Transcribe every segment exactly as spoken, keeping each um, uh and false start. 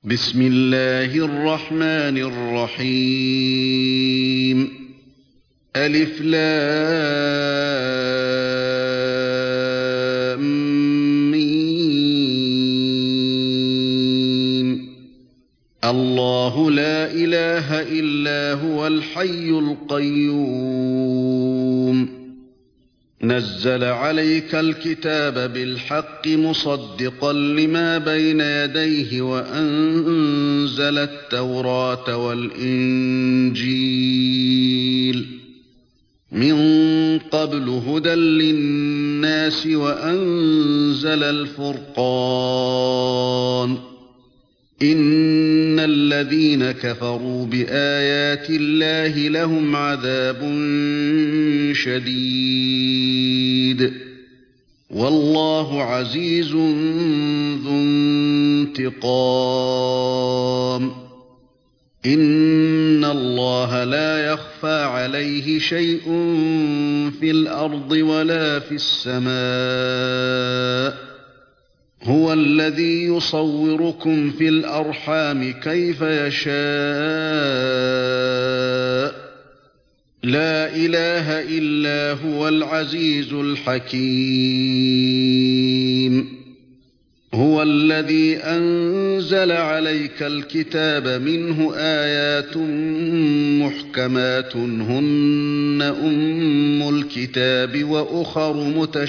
بسم الله الرحمن الرحيم ألف لام ميم الله لا إله إلا هو الحي القيوم نزل عليك الكتاب بالحق مصدقا لما بين يديه وأنزل التوراة والإنجيل من قبل هدى للناس وأنزل الفرقان إن الذين كفروا بآيات الله لهم عذاب شديد والله عزيز ذو انتقام إن الله لا يخفى عليه شيء في الأرض ولا في السماء هو الذي يصوركم في الأرحام كيف يشاء لا إله إلا هو العزيز الحكيم هو الذي أنزل عليك الكتاب منه آيات محكمات هن أم الكتاب وأخر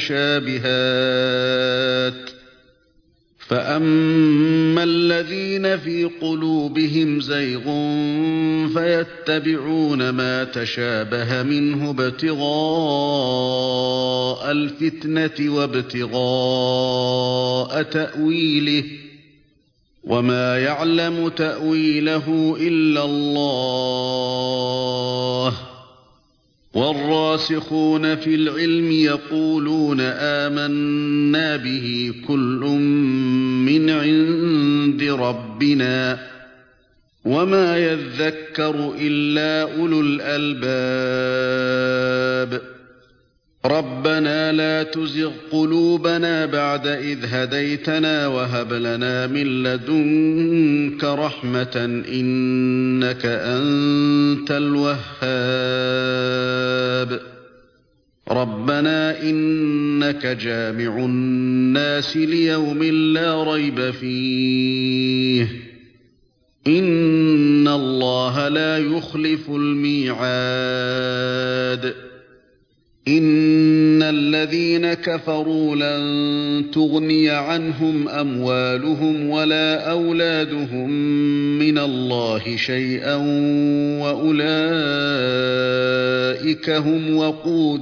متشابهات فأما الذين في قلوبهم زيغ فيتبعون ما تشابه منه ابتغاء الفتنة وابتغاء تأويله وما يعلم تأويله إلا الله والراسخون في العلم يقولون آمنا به كل من عند ربنا وما يذكر إلا أولو الألباب ربنا لا تزغ قلوبنا بعد إذ هديتنا وهب لنا من لدنك رحمة إنك أنت الوهاب ربنا إنك جامع الناس ليوم لا ريب فيه إن الله لا يخلف الميعاد إن الذين كفروا لن تغني عنهم أموالهم ولا أولادهم من الله شيئا وأولئك هم وقود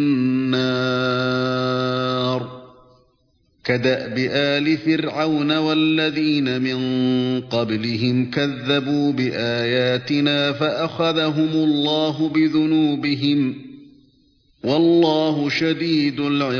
النار كدأب آل فرعون والذين من قبلهم كذبوا بآياتنا فأخذهم الله بذنوبهم والله شديد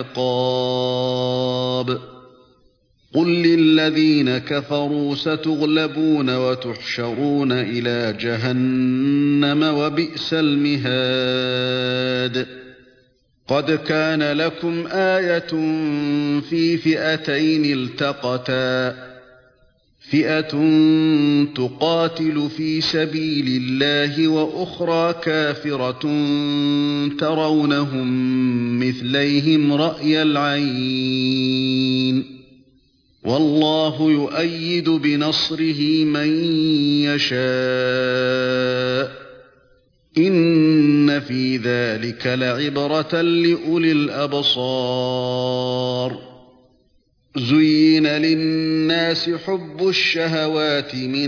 العقاب قل للذين كفروا ستغلبون وتحشرون إلى جهنم وبئس المهاد قد كان لكم آية في فئتين التقتا فئة تقاتل في سبيل الله وأخرى كافرة ترونهم مثليهم رأي العين والله يؤيد بنصره من يشاء إن في ذلك لعبرة لأولي الأبصار زين للناس حب الشهوات من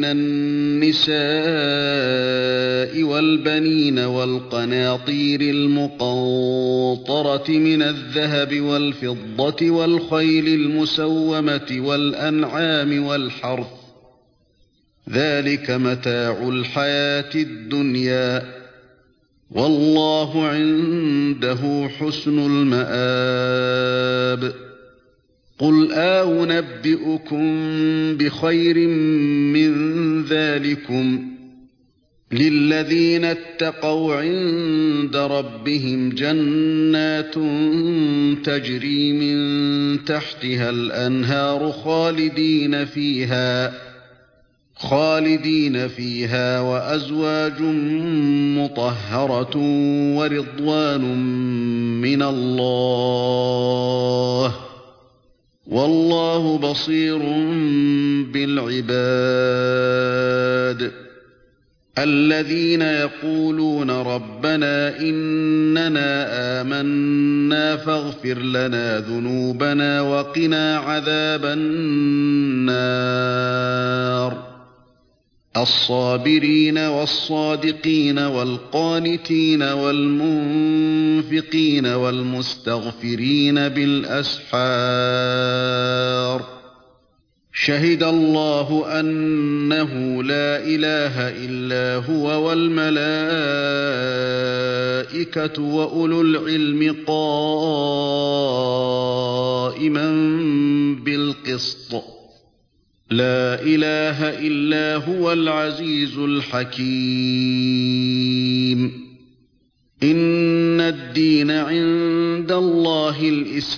النساء والبنين والقناطير المقنطرة من الذهب والفضة والخيل المسومة والأنعام والحرث ذلك متاع الحياة الدنيا والله عنده حسن المآب قل أنبئكم بخير من ذلكم للذين اتقوا عند ربهم جنات تجري من تحتها الأنهار خالدين فيها خالدين فيها وأزواج مطهرة ورضوان من الله والله بصير بالعباد الذين يقولون ربنا إننا آمنا فاغفر لنا ذنوبنا وقنا عذاب النار الصابرين والصادقين والقانتين والمنفقين والمستغفرين بالأسحار شهد الله أنه لا إله إلا هو والملائكة وأولو العلم قائما بالقسط لا إله إلا هو العزيز الحكيم إن الدين عند الله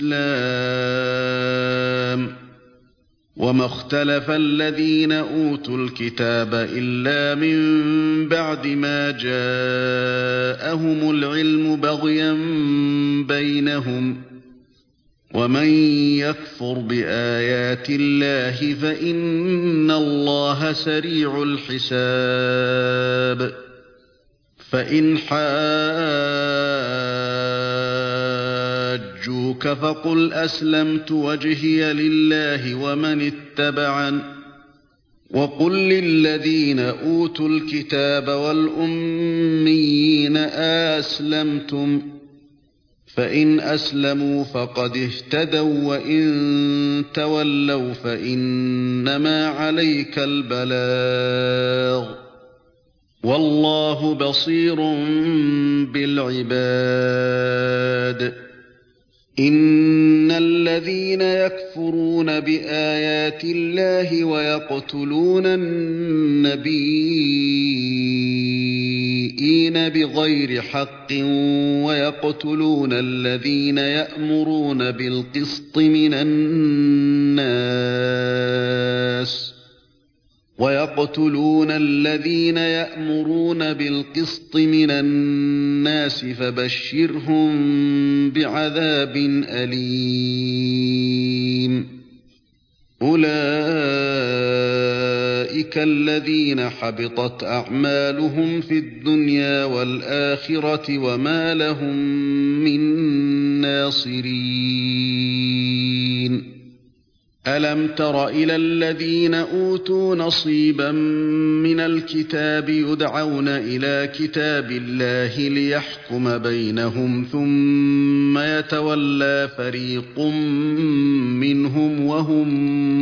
الإسلام وما اختلف الذين أوتوا الكتاب إلا من بعد ما جاءهم العلم بغيا بينهم ومن يكفر بآيات الله فإن الله سريع الحساب فإن حاجوك فقل أسلمت وجهي لله ومن اتبعن وقل للذين أوتوا الكتاب والأميين أسلمتم فإن أسلموا فقد اهتدوا وإن تولوا فإنما عليك البلاغ والله بصير بالعباد إن الذين يكفرون بآيات الله ويقتلون النبيين بغير حق ويقتلون الذين يأمرون بالقسط من الناس ويقتلون الذين يأمرون بالقسط من الناس فبشرهم بعذاب أليم أولئك الذين حبطت أعمالهم في الدنيا والآخرة وما لهم من ناصرين ألم تر إلى الذين أوتوا نصيبا من الكتاب يدعون إلى كتاب الله ليحكم بينهم ثم يتولى فريق منهم وهم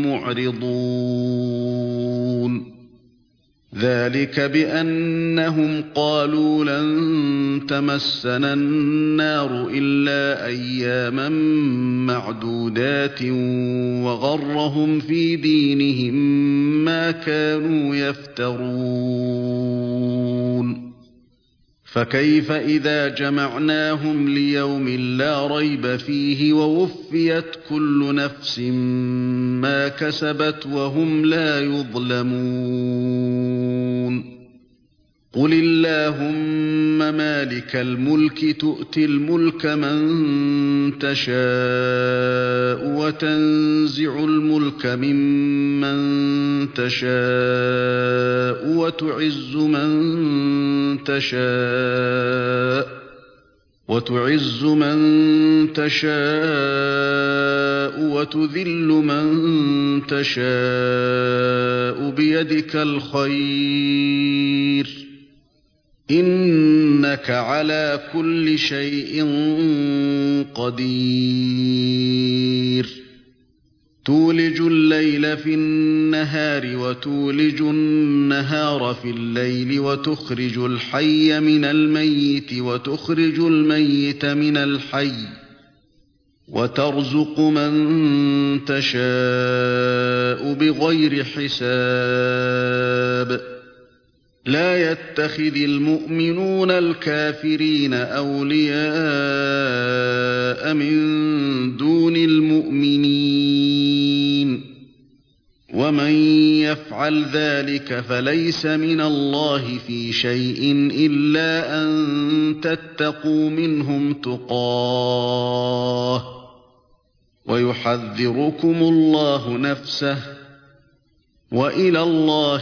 معرضون ذلك بأنهم قالوا لن تمسنا النار إلا أياما معدودات وغرهم في دينهم ما كانوا يفترون فكيف إذا جمعناهم ليوم لا ريب فيه ووفيت كل نفس ما كسبت وهم لا يظلمون قل اللهم مالك الملك تؤتي الملك من تشاء وتنزع الملك ممن تشاء وتعز من تشاء وتعز من تشاء وتذل من تشاء بيدك الخير إنك على كل شيء قدير تولج الليل في النهار وتولج النهار في الليل وتخرج الحي من الميت وتخرج الميت من الحي وترزق من تشاء بغير حساب لا يتخذ المؤمنون الكافرين أولياء من دون المؤمنين ومن يفعل يفعل ذلك فليس من الله في شيء إلا أن تتقوا منهم تقاه ويحذركم الله نفسه وإلى الله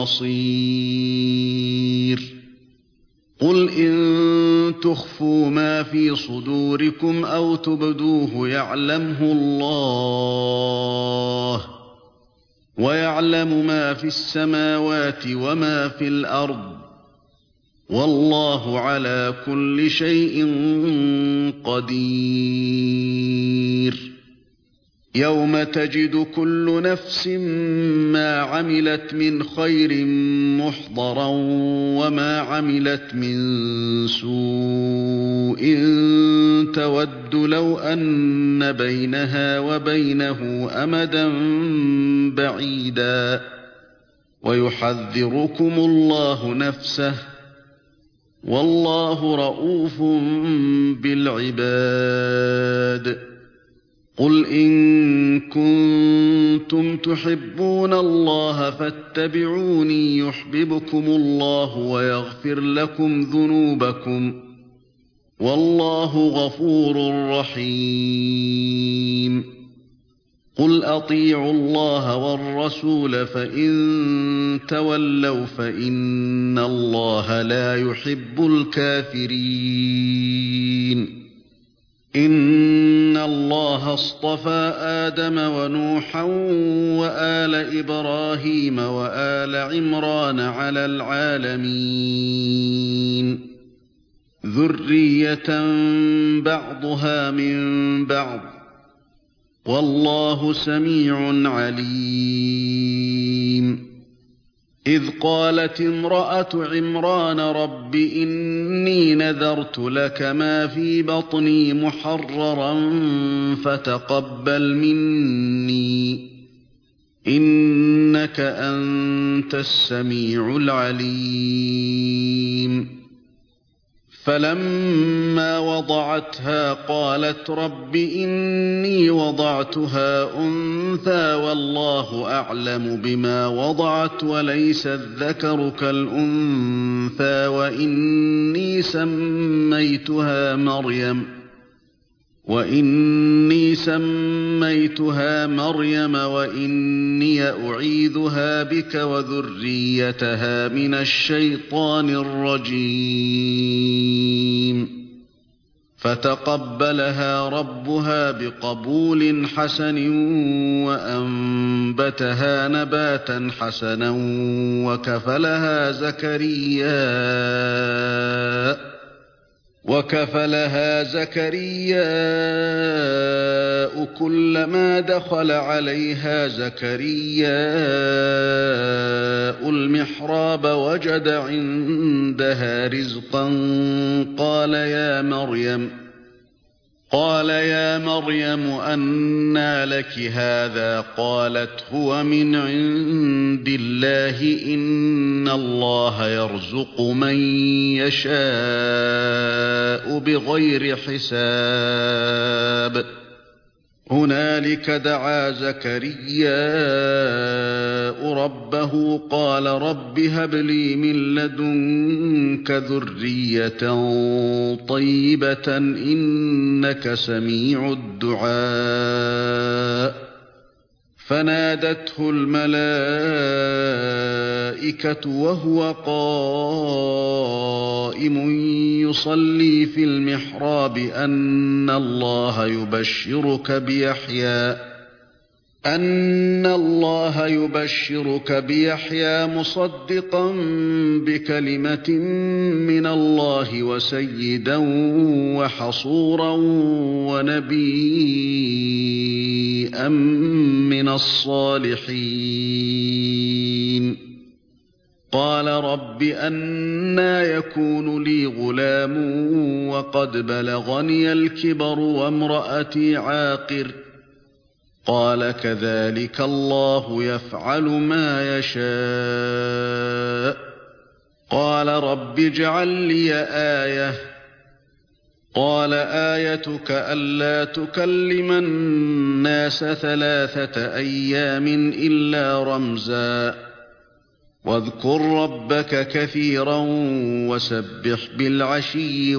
المصير. قل إن تخفوا ما في صدوركم أو تبدوه يعلمه الله ويعلم ما في السماوات وما في الأرض والله على كل شيء قدير. يوم تجد كل نفس ما عملت من خير محضرا وما عملت من سوء تود لو أن بينها وبينه أمدا بعيدا ويحذركم الله نفسه والله رءوف بالعباد. قل إن كنتم تحبون الله فاتبعوني يحببكم الله ويغفر لكم ذنوبكم والله غفور رحيم. قل أطيعوا الله والرسول فإن تولوا فإن الله لا يحب الكافرين. إن الله اصطفى آدم ونوحا وآل إبراهيم وآل عمران على العالمين ذرية بعضها من بعض والله سميع عليم. إذ قالت امرأة عمران رب إني نذرت لك ما في بطني محررا فتقبل مني إنك أنت السميع العليم. فلما وضعتها قالت رب إني وضعتها أنثى والله أعلم بما وضعت وليس الذكر كالأنثى وإني سميتها مريم وإني سميتها مريم وإني أعيذها بك وذريتها من الشيطان الرجيم. فتقبلها ربها بقبول حسن وأنبتها نباتا حسنا وكفلها زكريا وكفلها زكرياء كلما دخل عليها زكرياء المحراب وجد عندها رزقا قال يا مريم قال يا مريم أنى لك هذا قالت هو من عند الله إن الله يرزق من يشاء بغير حساب. هنالك دعا زكرياء ربه قال رب هب لي من لدنك ذرية طيبة إنك سميع الدعاء. فنادته الملائكة وهو قائم يصلي في المحراب أن الله يبشرك بيحيى أن الله يبشرك بيحيى مصدقا بكلمة من الله وسيدا وحصورا ونبيا من الصالحين. قال رب أنى يكون لي غلام وقد بلغني الكبر وامرأتي عاقر قال كذلك الله يفعل ما يشاء. قال رب اجعل لي آية قال آيتك ألا تكلم الناس ثلاثة أيام إلا رمزا واذكر ربك كثيرا وسبح بالعشي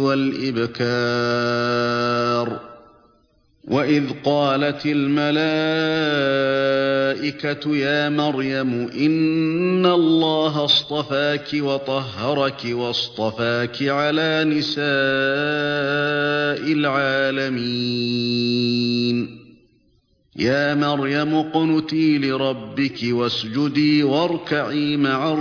والإبكار. وإذ قالت الملائكة يا مريم إن الله اصطفاك وطهرك واصطفاك على نساء العالمين. يا مريم اقنتي لربك واسجدي واركعي مع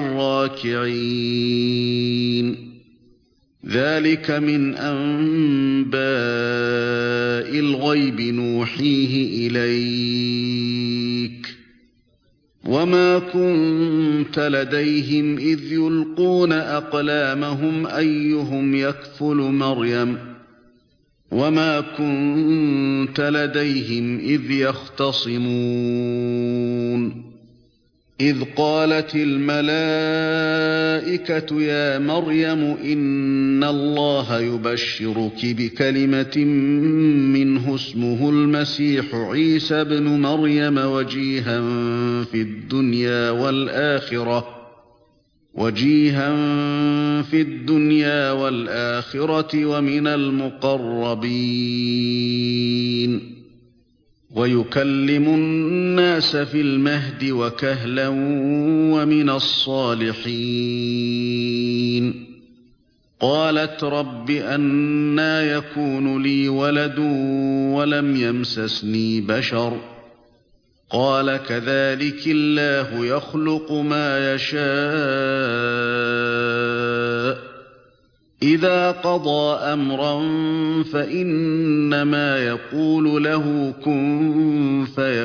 الراكعين. ذلك من أنباء الغيب نوحيه إليك وما كنت لديهم إذ يلقون أقلامهم أيهم يكفل مريم وما كنت لديهم إذ يختصمون. إذ قالت الملائكة يا مريم إن الله يبشرك بكلمة منه اسمه المسيح عيسى ابن مريم وجيها في الدنيا والآخرة وجيها في الدنيا والآخرة ومن المقربين ويكلم الناس في المهد وكهلا ومن الصالحين. قالت رب أنى يكون لي ولد ولم يمسسني بشر قال كذلك الله يخلق ما يشاء إذا قضى أمرا فإنما يقول له كن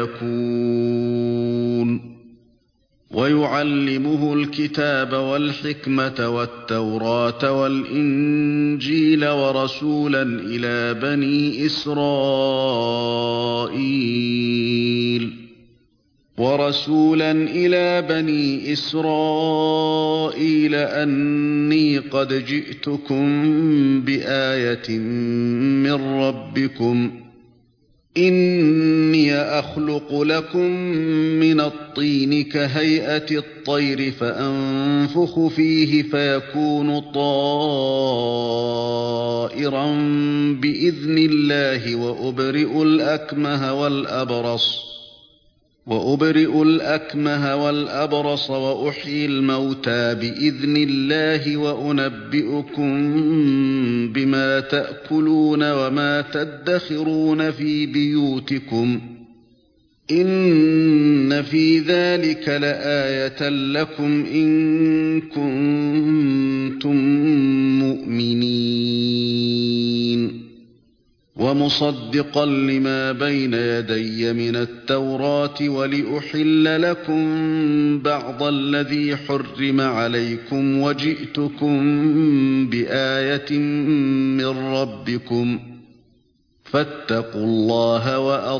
فيكون. ويعلمه الكتاب والحكمة والتوراة والإنجيل ورسولا إلى بني إسرائيل ورسولا إلى بني إسرائيل أني قد جئتكم بآية من ربكم إني أخلق لكم من الطين كهيئة الطير فأنفخ فيه فيكون طائرا بإذن الله وأبرئ الأكمه والأبرص وأبرئ الأكمه والأبرص وأحيي الموتى بإذن الله وأنبئكم بما تأكلون وما تدخرون في بيوتكم إن في ذلك لآية لكم إن كنتم مؤمنين. ومصدقا لما بين يدي من التوراة ولأحل لكم بعض الذي حرم عليكم وجئتكم بآية من ربكم فاتقوا الله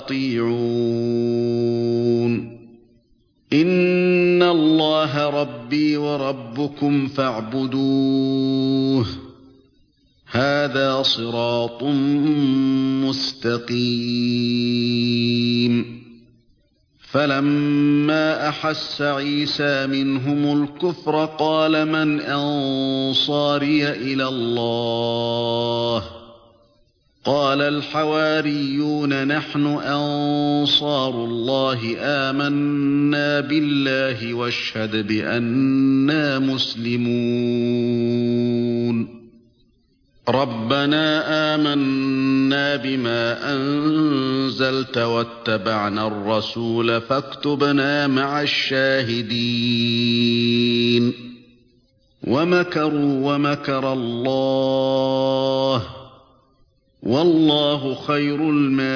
وأطيعون. إن الله ربي وربكم فاعبدوه هذا صراط مستقيم. فلما أحس عيسى منهم الكفر قال من أنصاري إلى الله قال الحواريون نحن أنصار الله آمنا بالله واشهد بأننا مسلمون. ربنا آمنا بما أنزلت واتبعنا الرسول فاكتبنا مع الشاهدين. ومكروا ومكر الله والله خير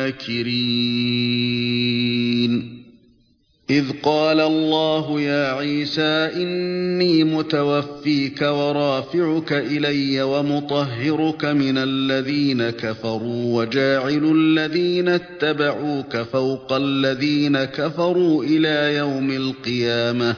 الماكرين. إذ قال الله يا عيسى إني متوفيك ورافعك إلي ومطهرك من الذين كفروا وجاعل الذين اتبعوك فوق الذين كفروا إلى يوم القيامة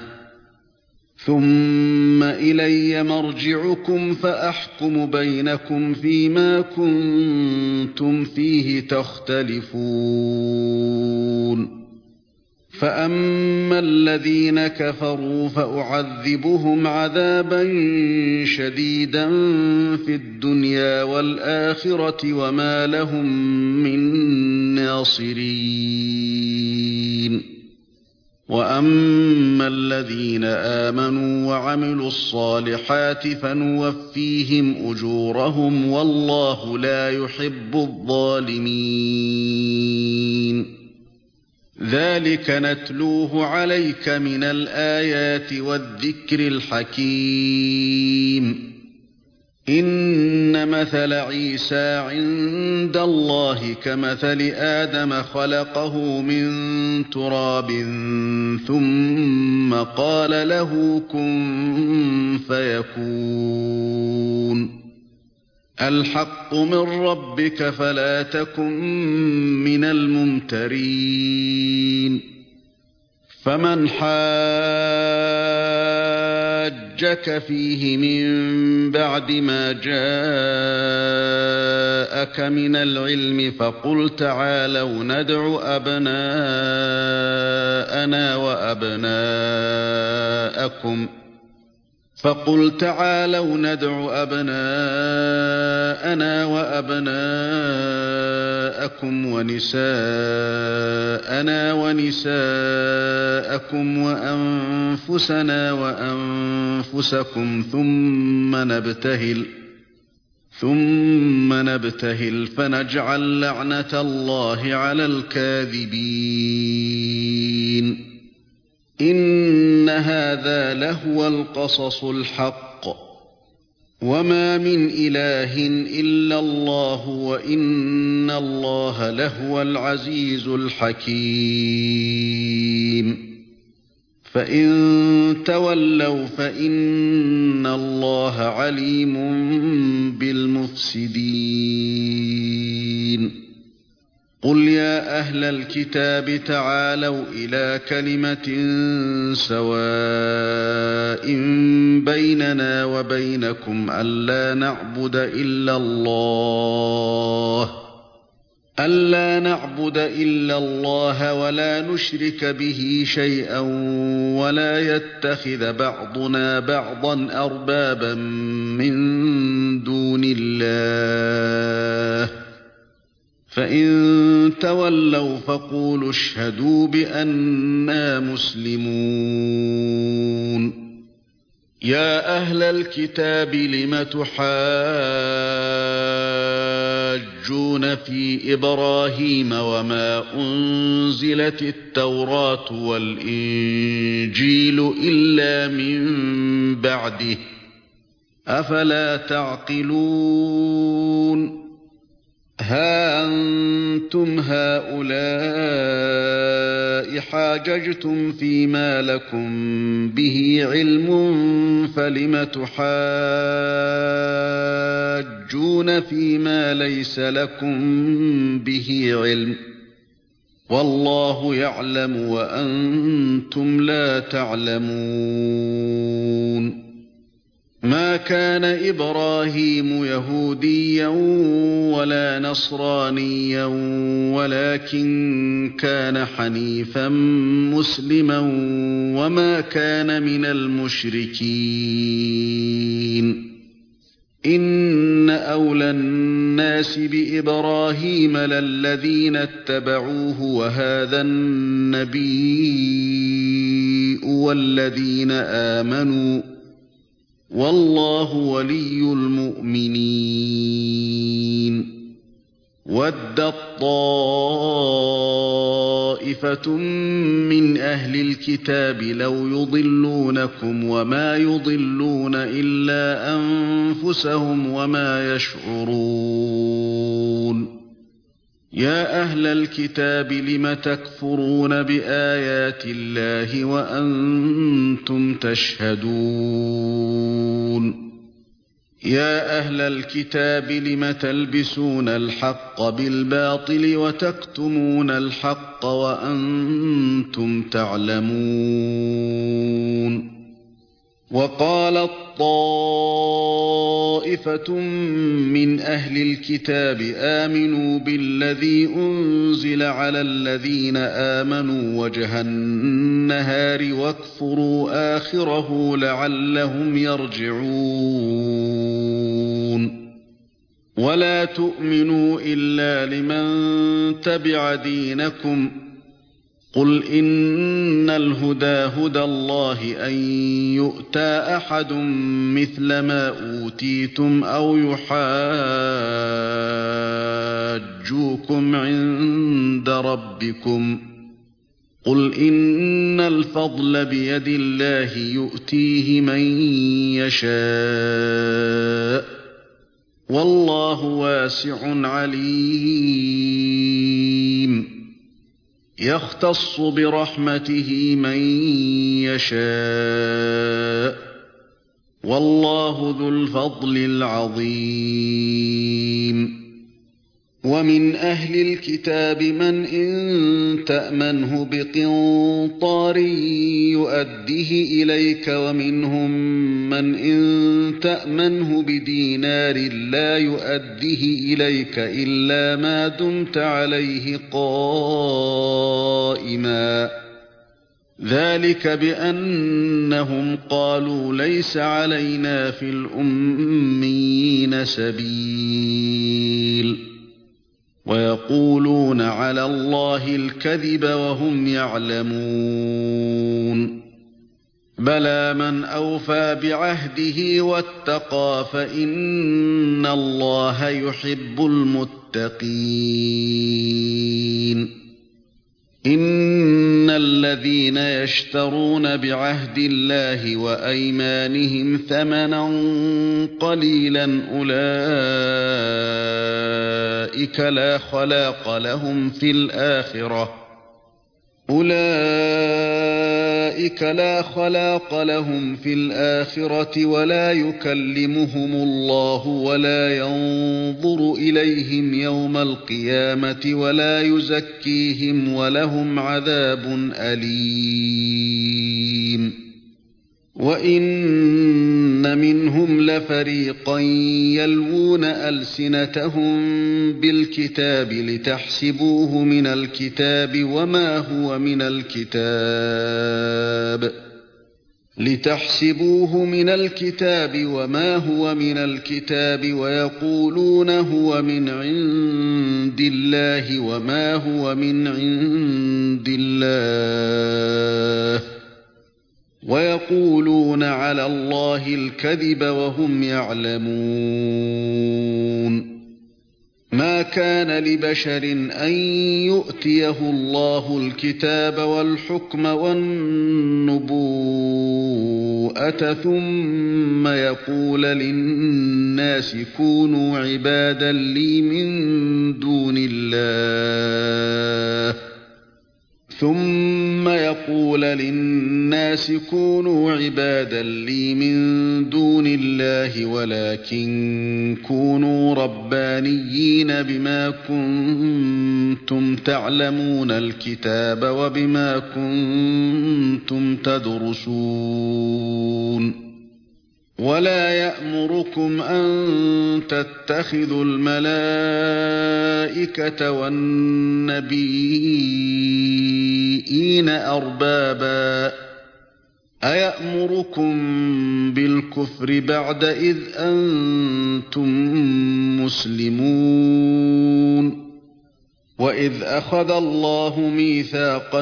ثم إلي مرجعكم فأحكم بينكم فيما كنتم فيه تختلفون. فأما الذين كفروا فأعذبهم عذابا شديدا في الدنيا والآخرة وما لهم من ناصرين وأما الذين آمنوا وعملوا الصالحات فنوفيهم أجورهم والله لا يحب الظالمين ذلك نتلوه عليك من الآيات والذكر الحكيم إن مثل عيسى عند الله كمثل آدم خلقه من تراب ثم قال له كن فيكون الحق من ربك فلا تكن من الممترين فمن حاجك فيه من بعد ما جاءك من العلم فقل تعالوا ندع أبناءنا وأبناءكم فقل تعالوا ندع أبناءنا وأبناءكم ونساءنا ونساءكم وأنفسنا وأنفسكم ثم نبتهل ثم نبتهل فنجعل لعنة الله على الكاذبين إن هذا لهو القصص الحق وما من إله إلا الله وإن الله لهو العزيز الحكيم فإن تولوا فإن الله عليم بالمفسدين قل يا أهل الكتاب تعالوا إلى كلمة سواء بيننا وبينكم ألا نعبد إلا الله ألا نعبد إلا الله ولا نشرك به شيئا ولا يتخذ بعضنا بعضا أربابا من دون الله فإن تولوا فقولوا اشهدوا بأننا مسلمون يا أهل الكتاب لم تحاجون في إبراهيم وما أنزلت التوراة والإنجيل إلا من بعده أفلا تعقلون ها أنتم هؤلاء حاججتم فيما لكم به علم فلم تحاجون فيما ليس لكم به علم والله يعلم وأنتم لا تعلمون ما كان إبراهيم يهوديا ولا نصرانيا ولكن كان حنيفا مسلما وما كان من المشركين إن أولى الناس بإبراهيم للذين اتبعوه وهذا النبي والذين آمنوا والله ولي المؤمنين ودت طائفة من أهل الكتاب لو يضلونكم وما يضلون إلا أنفسهم وما يشعرون يا أهل الكتاب لم تكفرون بآيات الله وأنتم تشهدون يا أهل الكتاب لم تلبسون الحق بالباطل وتكتمون الحق وأنتم تعلمون وقالت طائفة من أهل الكتاب آمنوا بالذي أنزل على الذين آمنوا وجه النهار واكفروا آخره لعلهم يرجعون ولا تؤمنوا إلا لمن تبع دينكم قل إن الهدى هدى الله أن يؤتى أحد مثل ما أوتيتم أو يحاجوكم عند ربكم قل إن الفضل بيد الله يؤتيه من يشاء والله واسع عليم يختص برحمته من يشاء والله ذو الفضل العظيم ومن أهل الكتاب من إن تأمنه بقنطار يؤده إليك ومنهم من إن تأمنه بدينار لا يؤده إليك إلا ما دمت عليه قائما ذلك بأنهم قالوا ليس علينا في الأميين سبيل ويقولون على الله الكذب وهم يعلمون بلى من أوفى بعهده واتقى فإن الله يحب المتقين إن الذين يشترون بعهد الله وأيمانهم ثمنا قليلا أولئك لا خلاق لهم في الآخرة أولئك لا خلاق لهم في الآخرة ولا يكلمهم الله ولا ينظر إليهم يوم القيامة ولا يزكيهم ولهم عذاب أليم وإن منهم لفريقا يلوون ألسنتهم بالكتاب لتحسبوه من الكتاب وما هو من الكتاب لتحسبوه من الكتاب وما هو من الكتاب ويقولون هو من عند الله وما هو من عند الله ويقولون على الله الكذب وهم يعلمون ما كان لبشر أن يؤتيه الله الكتاب والحكم والنبوءة ثم يقول للناس كونوا عبادا لي من دون الله ثم يقول للناس كونوا عبادا لي من دون الله ولكن كونوا ربانيين بما كنتم تعلمون الكتاب وبما كنتم تدرسون ولا يأمركم أن تتخذوا الملائكة والنبيين أربابا أيأمركم بالكفر بعد إذ أنتم مسلمون وإذ أخذ الله ميثاق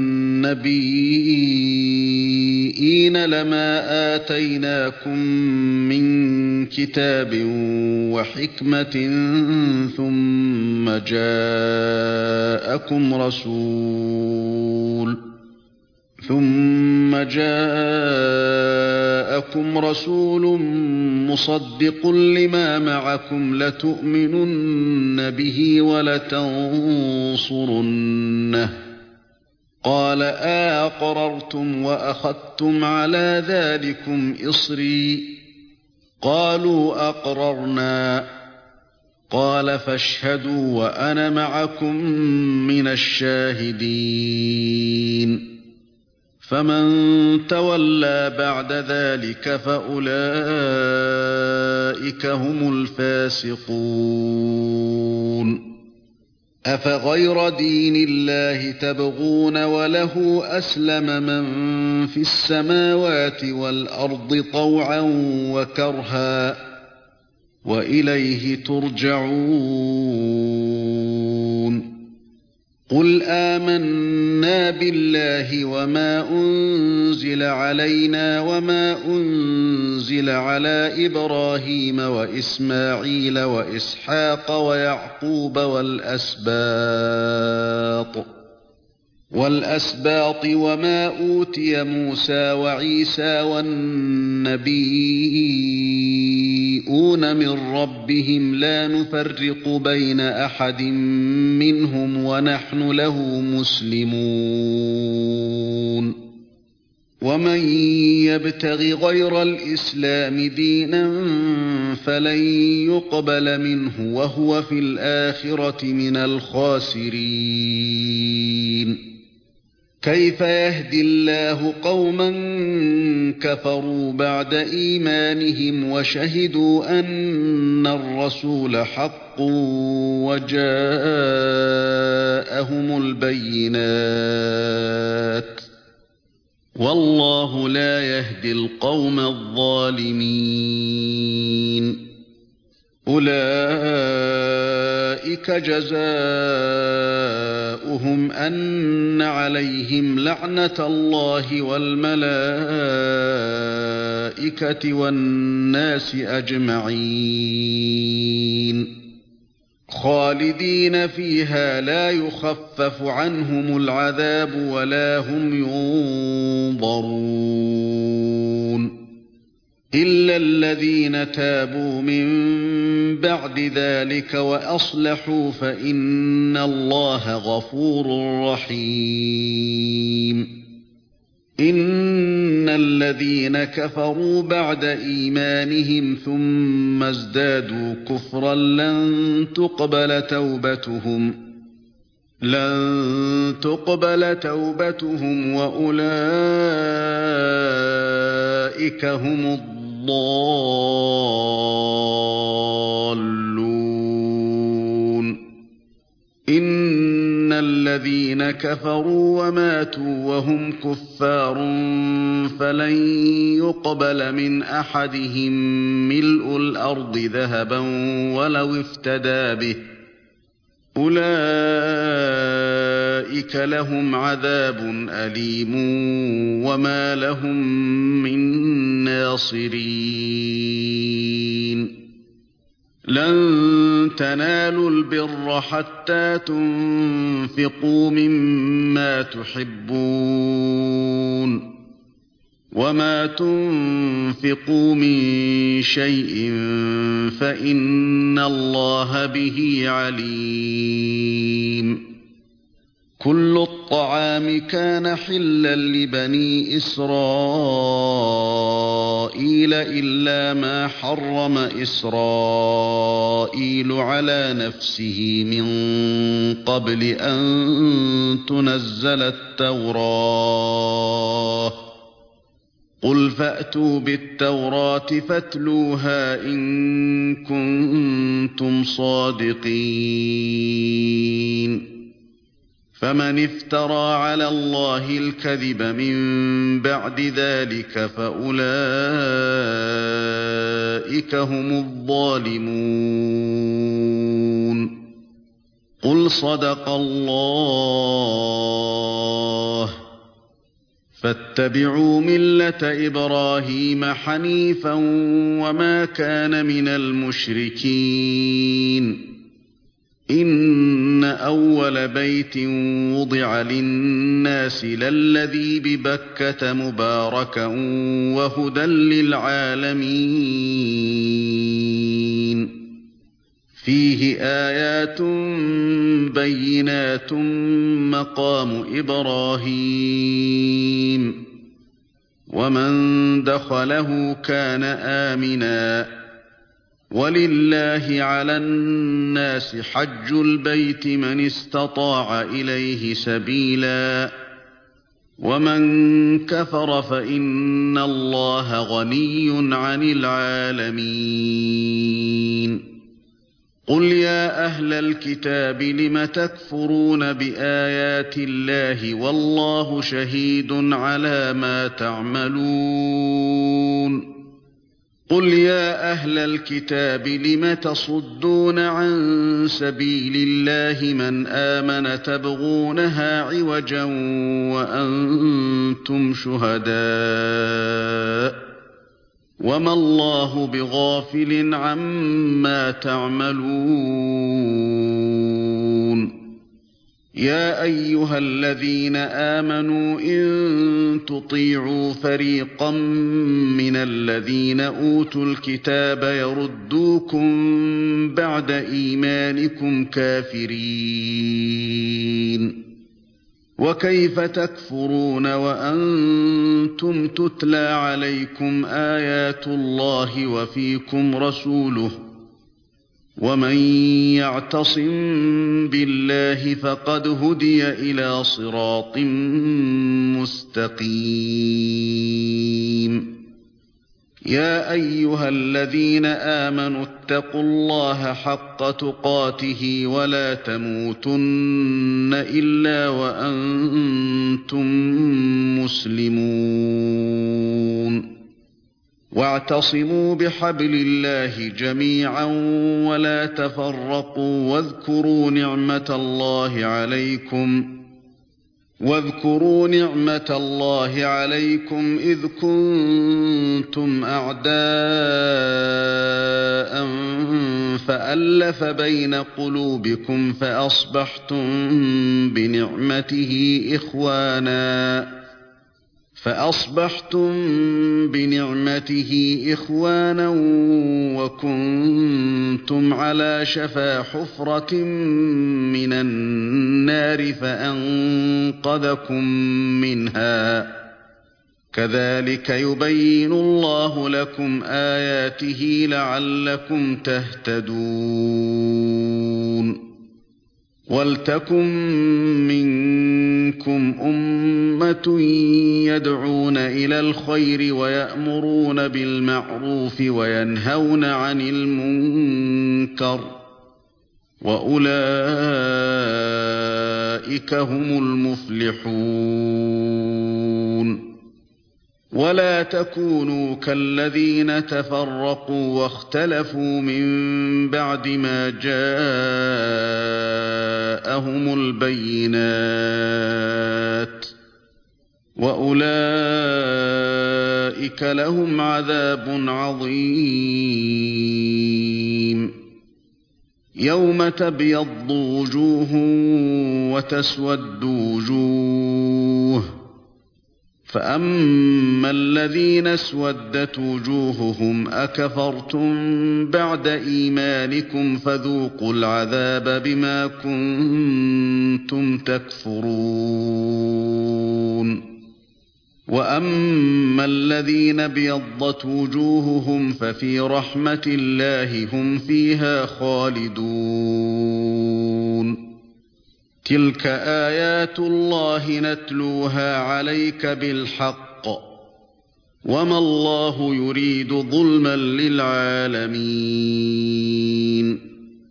النبيين لما آتيناكم من كتاب وحكمة ثم جاءكم رسول ثم جاءكم رسول مصدق لما معكم لتؤمنن به ولتنصرنه قال أأقررتم وأخذتم على ذلكم إصري قالوا أقررنا قال فاشهدوا وأنا معكم من الشاهدين فمن تولى بعد ذلك فأولئك هم الفاسقون أفغير دين الله تبغون وله أسلم من في السماوات والأرض طوعا وكرها وإليه ترجعون قل آمنا بالله وما أنزل علينا وما أنزل على إبراهيم وإسماعيل وإسحاق ويعقوب والأسباط والأسباط وما أوتي موسى وعيسى والنبيون من ربهم لا نفرق بين أحد منهم ونحن له مسلمون ومن يبتغ غير الإسلام دينا فلن يقبل منه وهو في الآخرة من الخاسرين كيف يهدي الله قوما كفروا بعد إيمانهم وشهدوا أن الرسول حق وجاءهم البينات والله لا يهدي القوم الظالمين أولئك جزاؤهم أن عليهم لعنة الله والملائكة والناس أجمعين خالدين فيها لا يخفف عنهم العذاب ولا هم ينظرون إلا الذين تابوا من بعد ذلك وأصلحوا فإن الله غفور رحيم إن الذين كفروا بعد إيمانهم ثم ازدادوا كفرا لن تقبل توبتهم لن تقبل توبتهم وأولئك هم الضالون إن الذين كفروا وماتوا وهم كفار فلن يقبل من أحدهم ملء الأرض ذهبا ولو افتدى به أولئك لهم عذاب أليم وما لهم من ناصرين لن تنالوا البر حتى تنفقوا مما تحبون وما تنفقوا من شيء فإن الله به عليم كل الطعام كان حلا لبني إسرائيل إلا ما حرم إسرائيل على نفسه من قبل أن تنزل التوراة قل فأتوا بالتوراة فاتلوها إن كنتم صادقين فمن افترى على الله الكذب من بعد ذلك فأولئك هم الظالمون قل صدق الله فاتبعوا ملة إبراهيم حنيفا وما كان من المشركين إن أول بيت وضع للناس للذي ببكة مباركا وهدى للعالمين فيه آيات بينات مقام إبراهيم ومن دخله كان آمنا ولله على الناس حج البيت من استطاع إليه سبيلا ومن كفر فإن الله غني عن العالمين قل يا أهل الكتاب لم تكفرون بآيات الله والله شهيد على ما تعملون قل يا أهل الكتاب لم تصدون عن سبيل الله من آمن تبغونها عوجا وأنتم شهداء وما الله بغافل عما تعملون يا أيها الذين آمنوا إن تطيعوا فريقا من الذين أوتوا الكتاب يردوكم بعد إيمانكم كافرين وكيف تكفرون وأنتم تتلى عليكم آيات الله وفيكم رسوله ومن يعتصم بالله فقد هدي إلى صراط مستقيم يا أيها الذين آمنوا اتقوا الله حق تقاته ولا تموتن إلا وأنتم مسلمون واعتصموا بحبل الله جميعا ولا تفرقوا واذكروا نعمة الله عليكم واذكروا نعمة الله عليكم إذ كنتم أعداء فألف بين قلوبكم فأصبحتم بنعمته إخوانا فأصبحتم بنعمته إخوانا وكنتم على شفا حفرة من النار فأنقذكم منها كذلك يبين الله لكم آياته لعلكم تهتدون ولتكن منكم أمة يدعون إلى الخير ويأمرون بالمعروف وينهون عن المنكر وأولئك هم المفلحون ولا تكونوا كالذين تفرقوا واختلفوا من بعد ما جاءهم البينات وأولئك لهم عذاب عظيم يوم تبيض وجوه وتسود وجوه فأما الذين اسودت وجوههم أكفرتم بعد إيمانكم فذوقوا العذاب بما كنتم تكفرون وأما الذين ابيضت وجوههم ففي رحمة الله هم فيها خالدون تلك آيات الله نتلوها عليك بالحق وما الله يريد ظلما للعالمين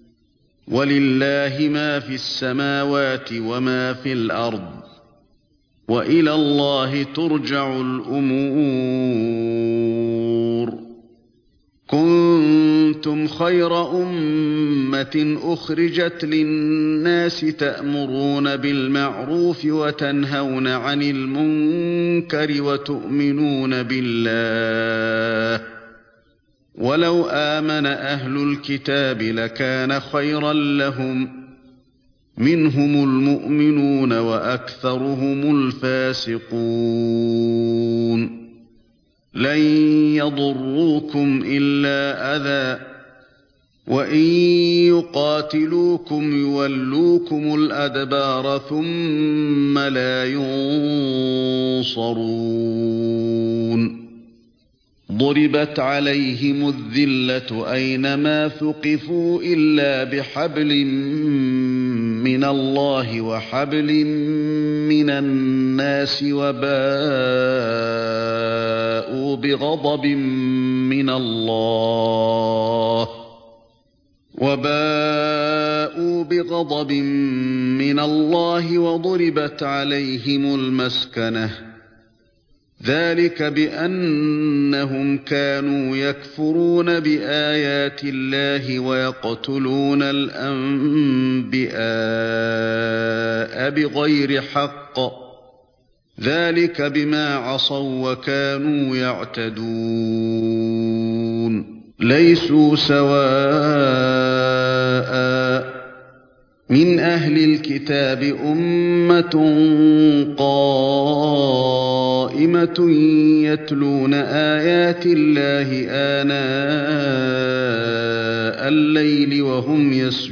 ولله ما في السماوات وما في الأرض وإلى الله ترجع الأمور كنتم خير أمة أخرجت للناس تأمرون بالمعروف وتنهون عن المنكر وتؤمنون بالله ولو آمن أهل الكتاب لكان خيرا لهم منهم المؤمنون وأكثرهم الفاسقون لن يضروكم إلا أذى وإن يقاتلوكم يولوكم الأدبار ثم لا ينصرون ضربت عليهم الذلة أينما ثقفوا إلا بحبل من الله وحبل من الناس وباءوا بغضب من الله وباءوا بغضب من الله وضربت عليهم المسكنة ذلك بأنهم كانوا يكفرون بآيات الله ويقتلون الأنبياء بغير حق ذلك بما عصوا وكانوا يعتدون ليسوا سواء من أهل الكتاب أمة قائمة يتلون آيات الله آناء الليل وهم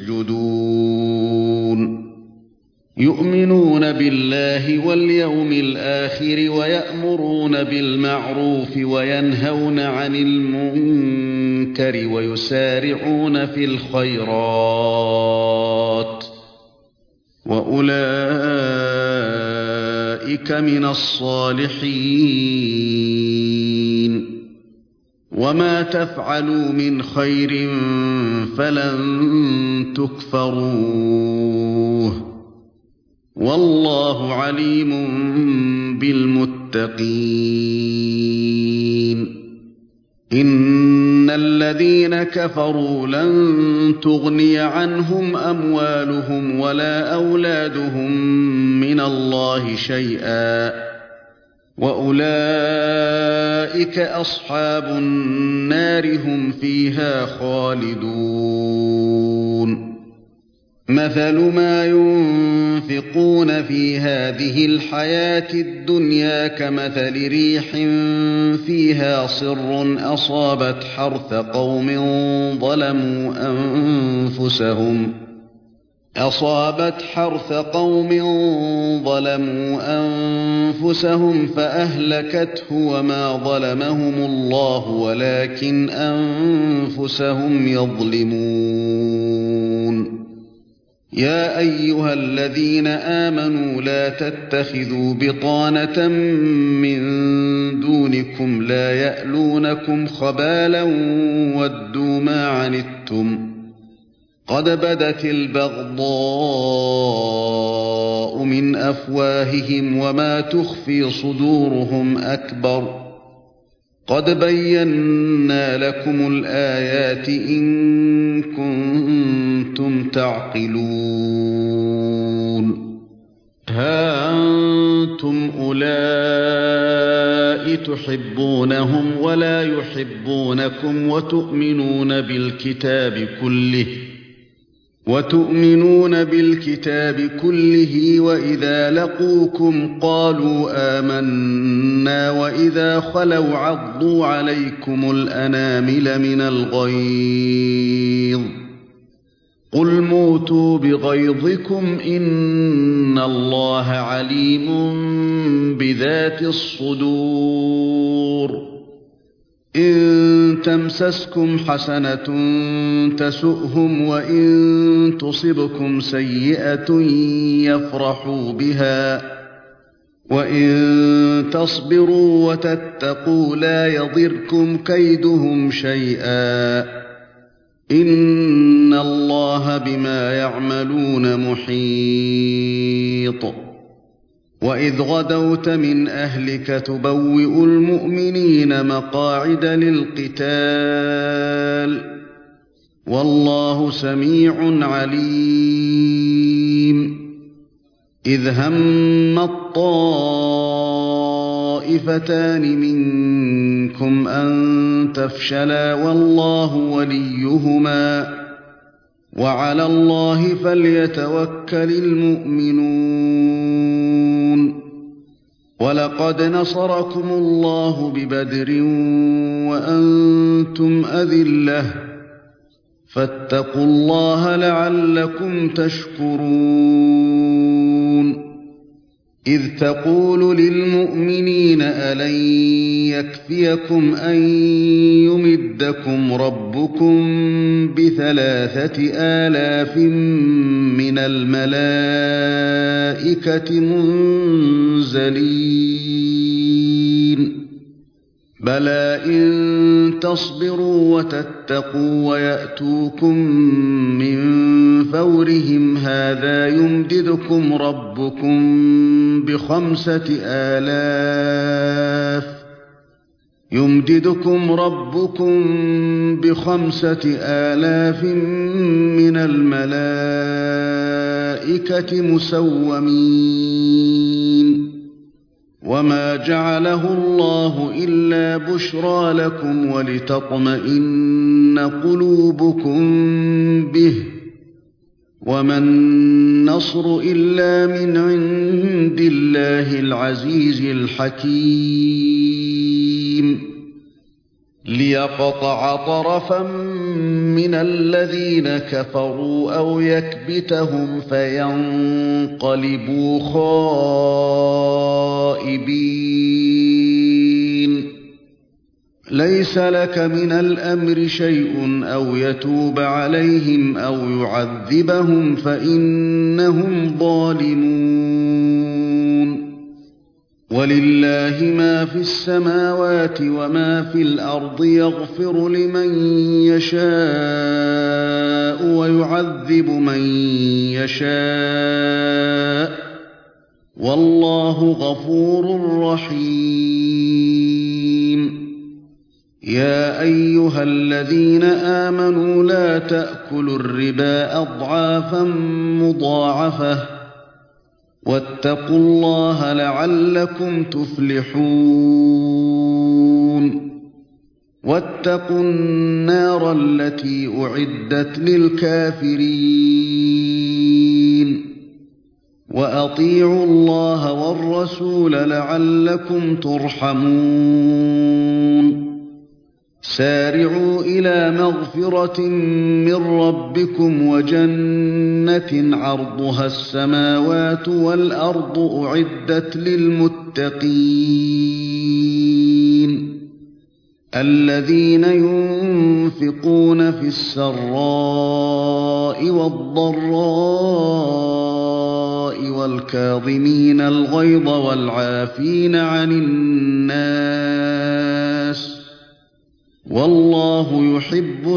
يسجدون يؤمنون بالله واليوم الآخر ويأمرون بالمعروف وينهون عن المنكر ويسارعون في الخيرات وأولئك من الصالحين وما تفعلوا من خير فلن تكفروه والله عليم بالمتقين إن الذين كفروا لن تغني عنهم أموالهم ولا أولادهم من الله شيئا وأولئك أصحاب النار هم فيها خالدون مثل ما ينفقون في هذه الحياة الدنيا كمثل ريح فيها صر أصابت حرث قوم ظلموا أنفسهم أصابت حرث قوم ظلموا أنفسهم فأهلكته وما ظلمهم الله ولكن أنفسهم يظلمون يا أيها الذين آمنوا لا تتخذوا بطانة من دونكم لا يألونكم خبالا ودوا ما عنتم قد بدت البغضاء من أفواههم وما تخفي صدورهم أكبر قد بينا لكم الآيات إن كنتم تعقلون ها أنتم أولئك تحبونهم ولا يحبونكم وتؤمنون بالكتاب كله وتؤمنون بالكتاب كله وإذا لقوكم قالوا آمنا وإذا خلوا عضوا عليكم الأنامل من الغيظ قل موتوا بغيظكم إن الله عليم بذات الصدور إن تمسسكم حسنة تسؤهم وإن تصبكم سيئة يفرحوا بها وإن تصبروا وتتقوا لا يضركم كيدهم شيئا إن الله بما يعملون محيط وإذ غدوت من أهلك تبوئ المؤمنين مقاعد للقتال والله سميع عليم إذ هم الطائفتان منكم أن تفشلا والله وليهما وعلى الله فليتوكل المؤمنون ولقد نصركم الله ببدر وأنتم أذلة فاتقوا الله لعلكم تشكرون إذ تقول للمؤمنين ألن يكفيكم أن يمد يمدكم ربكم بثلاثة آلاف من الملائكة منزلين بلى إن تصبروا وتتقوا ويأتوكم من فورهم هذا يمددكم ربكم بخمسة آلاف يمددكم ربكم بخمسة آلاف من الملائكة مسومين وما جعله الله إلا بشرى لكم ولتطمئن قلوبكم به وما النصر إلا من عند الله العزيز الحكيم ليقطع طرفا من الذين كفروا أو يكبتهم فينقلبوا خائبين ليس لك من الأمر شيء أو يتوب عليهم أو يعذبهم فإنهم ظالمون ولله ما في السماوات وما في الأرض يغفر لمن يشاء ويعذب من يشاء والله غفور رحيم يا أيها الذين آمنوا لا تأكلوا الربا أضعافا مضاعفة واتقوا الله لعلكم تفلحون واتقوا النار التي أعدت للكافرين وأطيعوا الله والرسول لعلكم ترحمون سارعوا إلى مغفرة من ربكم وجنة عرضها السماوات والأرض أعدت للمتقين الذين ينفقون في السراء والضراء والكاظمين الغيظ والعافين عن الناس والله يحب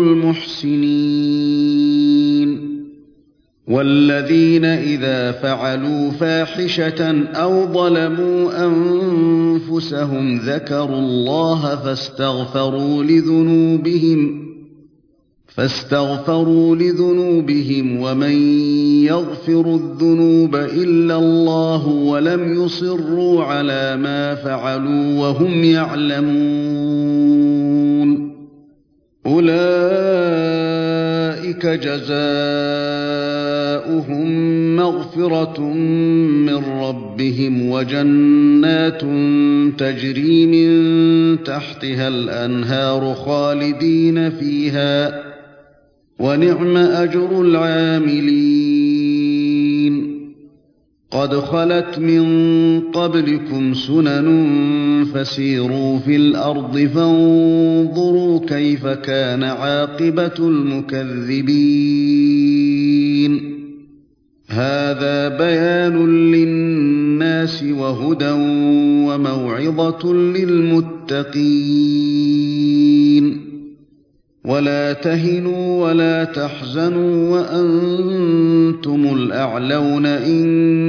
المحسنين والذين إذا فعلوا فاحشة أو ظلموا أنفسهم ذكروا الله فاستغفروا لذنوبهم فاستغفروا لذنوبهم ومن يغفر الذنوب إلا الله ولم يصروا على ما فعلوا وهم يعلمون أولئك جزاؤهم مغفرة من ربهم وجنات تجري من تحتها الأنهار خالدين فيها ونعم أجر العاملين قد خلت من قبلكم سنن فسيروا في الأرض فانظروا كيف كان عاقبة المكذبين هذا بيان للناس وهدى وموعظة للمتقين ولا تهنوا ولا تحزنوا وأنتم الأعلون إن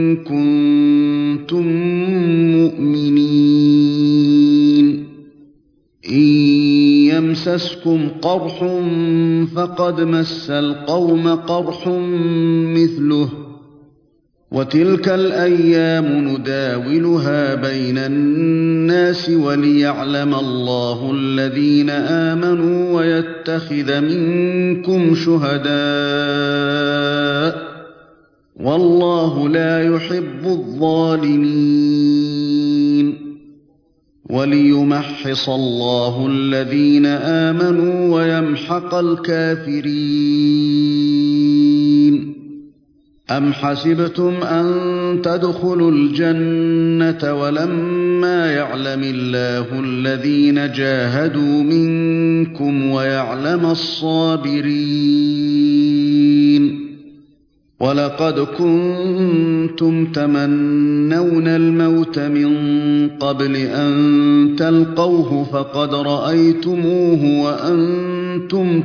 كنتم مؤمنين إن يمسسكم قرح فقد مس القوم قرح مثله وتلك الأيام نداولها بين الناس وليعلم الله الذين آمنوا ويتخذ منكم شهداء والله لا يحب الظالمين وليمحص الله الذين آمنوا ويمحق الكافرين أَمْ حَسِبْتُمْ أَن تَدْخُلُوا الْجَنَّةَ وَلَمَّا يَعْلَمِ اللَّهُ الَّذِينَ جَاهَدُوا مِنكُمْ وَيَعْلَمَ الصَّابِرِينَ وَلَقَدْ كُنتُمْ تَمَنَّوْنَ الْمَوْتَ مِن قَبْلِ أَن تَلْقَوْهُ فَقَدْ رَأَيْتُمُوهُ وَأَنتُمْ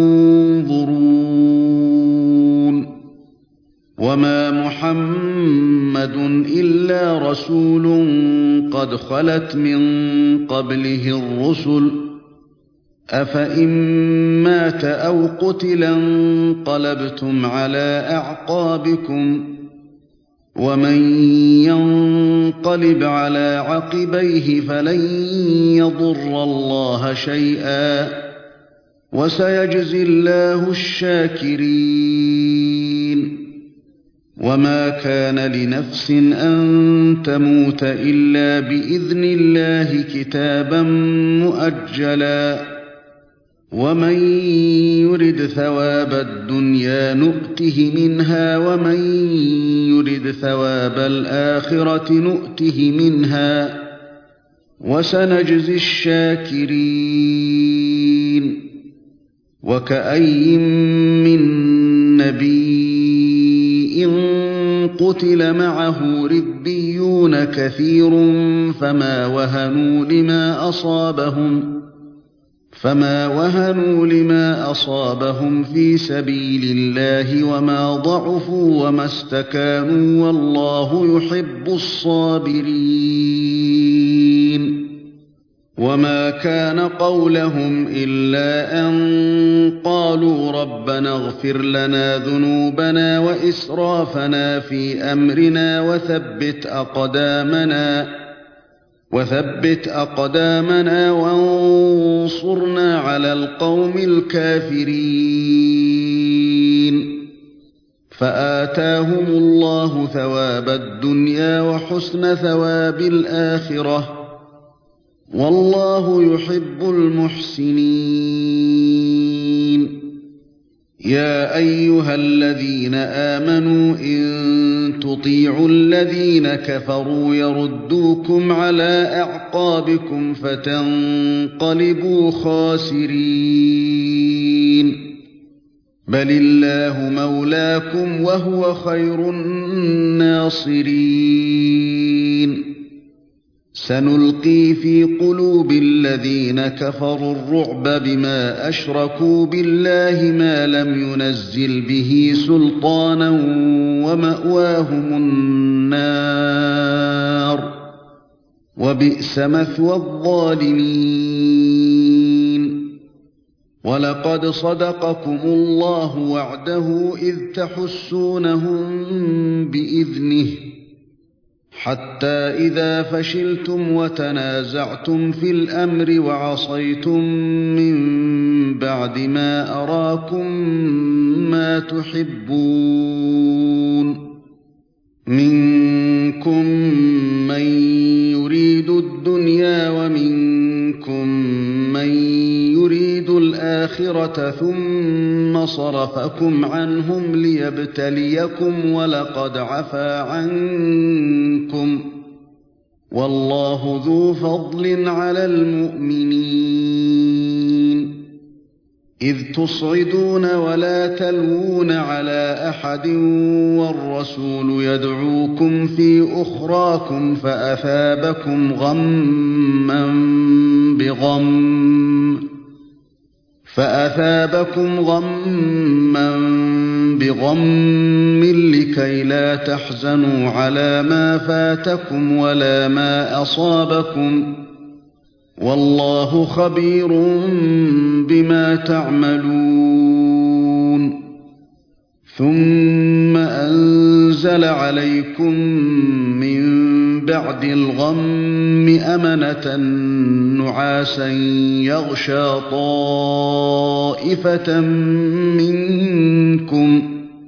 تَنظُرُونَ وَمَا مُحَمَّدٌ إِلَّا رَسُولٌ قَدْ خَلَتْ مِن قَبْلِهِ الرُّسُلُ أَفَإِن مَّاتَ أَوْ قُتِلَ انقَلَبْتُمْ عَلَىٰ أَعْقَابِكُمْ وَمَن يَنقَلِبْ عَلَىٰ عَقِبَيْهِ فَلَن يَضُرَّ اللَّهَ شَيْئًا وَسَيَجْزِي اللَّهُ الشَّاكِرِينَ وَمَا كَانَ لِنَفْسٍ أَن تَمُوتَ إِلَّا بِإِذْنِ اللَّهِ كِتَابًا مُؤَجَّلًا وَمَن يُرِدْ ثَوَابَ الدُّنْيَا نُؤْتِهِ مِنْهَا وَمَن يُرِدْ ثَوَابَ الْآخِرَةِ نُؤْتِهِ مِنْهَا وَسَنَجْزِي الشَّاكِرِينَ وَكَأَيِّن مِّن نَّبِيٍّ قُتِلَ مَعَهُ رِبِّيُّونَ كَثِيرٌ فَمَا وَهَنُوا لِمَا أَصَابَهُمْ فما وهنوا لما أصابهم في سبيل الله وما ضعفوا وما استكانوا والله يحب الصابرين وما كان قولهم إلا أن قالوا ربنا اغفر لنا ذنوبنا وإسرافنا في أمرنا وثبت أقدامنا وثبت أقدامنا وانصرنا على القوم الكافرين فآتاهم الله ثواب الدنيا وحسن ثواب الآخرة والله يحب المحسنين يا أيها الذين آمنوا إن تطيعوا الذين كفروا يردوكم على أعقابكم فتنقلبوا خاسرين بل الله مولاكم وهو خير الناصرين سنلقي في قلوب الذين كفروا الرعب بما أشركوا بالله ما لم ينزل به سلطانا ومأواهم النار وبئس مثوى الظالمين ولقد صدقكم الله وعده إذ تحسونهم بإذنه حتى إذا فشلتم وتنازعتم في الأمر وعصيتم من بعد ما أراكم ما تحبون منكم من يريد الدنيا ومنكم من يريد الآخرة ثم صرفكم عنهم ليبتليكم ولقد عفا عنكم والله ذو فضل على المؤمنين إذ تصعدون ولا تلوون على أحد والرسول يدعوكم في أخراكم فأثابكم غما بغم فأثابكم غما بغم لكي لا تحزنوا على ما فاتكم ولا ما أصابكم والله خبير بما تعملون ثم أنزل عليكم من بعد الغم أمنة نعاسا يغشى طائفة منكم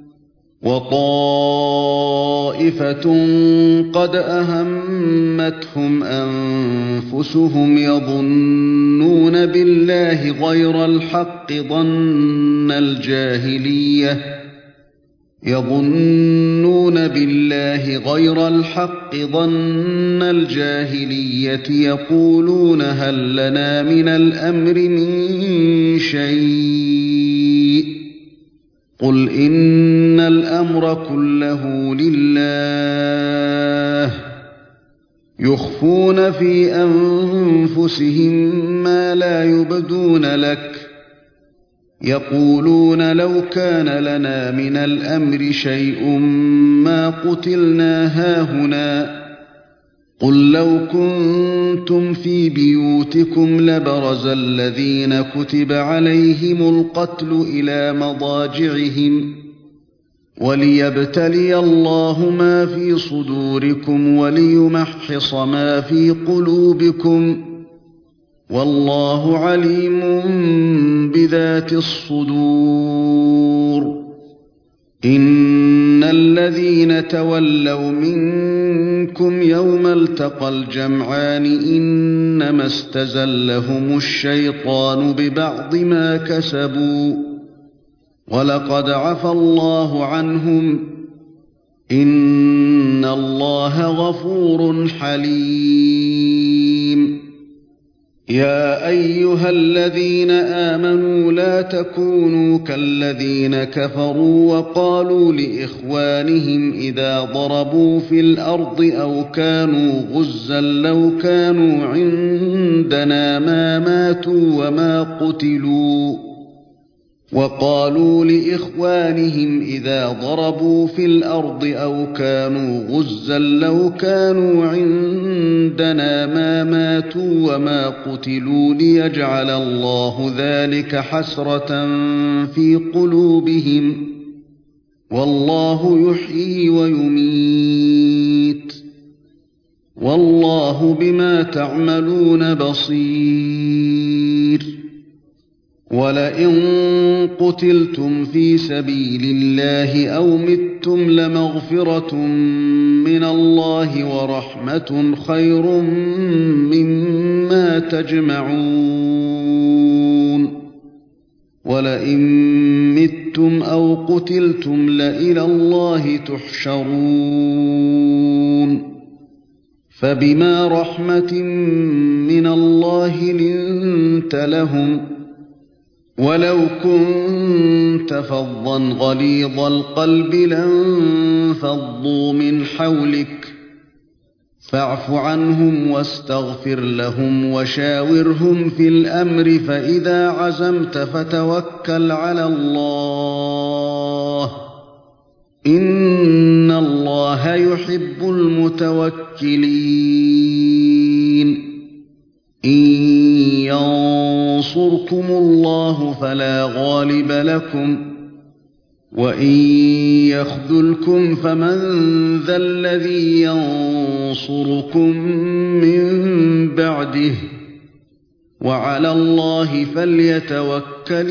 وطائفة قد أهمتهم أنفسهم يظنون بالله غير الحق ظن الجاهلية يظنون بالله غير الحق ظن الجاهلية يقولون هل لنا من الأمر من شيء قل إن الأمر كله لله يخفون في أنفسهم ما لا يبدون لك يقولون لو كان لنا من الأمر شيء ما قتلنا هاهنا قل لو كنتم في بيوتكم لبرز الذين كتب عليهم القتل إلى مضاجعهم وليبتلي الله ما في صدوركم وليمحص ما في قلوبكم والله عليم بذات الصدور إن الذين تولوا منكم يوم التقى الجمعان إنما استزلهم الشيطان ببعض ما كسبوا ولقد عفى الله عنهم إن الله غفور حليم يا أيها الذين آمنوا لا تكونوا كالذين كفروا وقالوا لإخوانهم إذا ضربوا في الأرض أو كانوا غزا لو كانوا عندنا ما ماتوا وما قتلوا وقالوا لإخوانهم إذا ضربوا في الأرض أو كانوا غزا لو كانوا عندنا ما ماتوا وما قتلوا ليجعل الله ذلك حسرة في قلوبهم والله يحيي ويميت والله بما تعملون بصير ولئن قتلتم في سبيل الله أو متم لمغفرة من الله ورحمة خير مما تجمعون ولئن متم أو قتلتم لإلى الله تحشرون فبما رحمة من الله لنت لهم ولو كنت فظا غليظ القلب لانفضوا من حولك فاعف عنهم واستغفر لهم وشاورهم في الأمر فإذا عزمت فتوكل على الله إن الله يحب المتوكلين إن ينصركم الله فلا غالب لكم وإن يخذلكم فمن ذا الذي ينصركم من بعده وعلى الله فليتوكل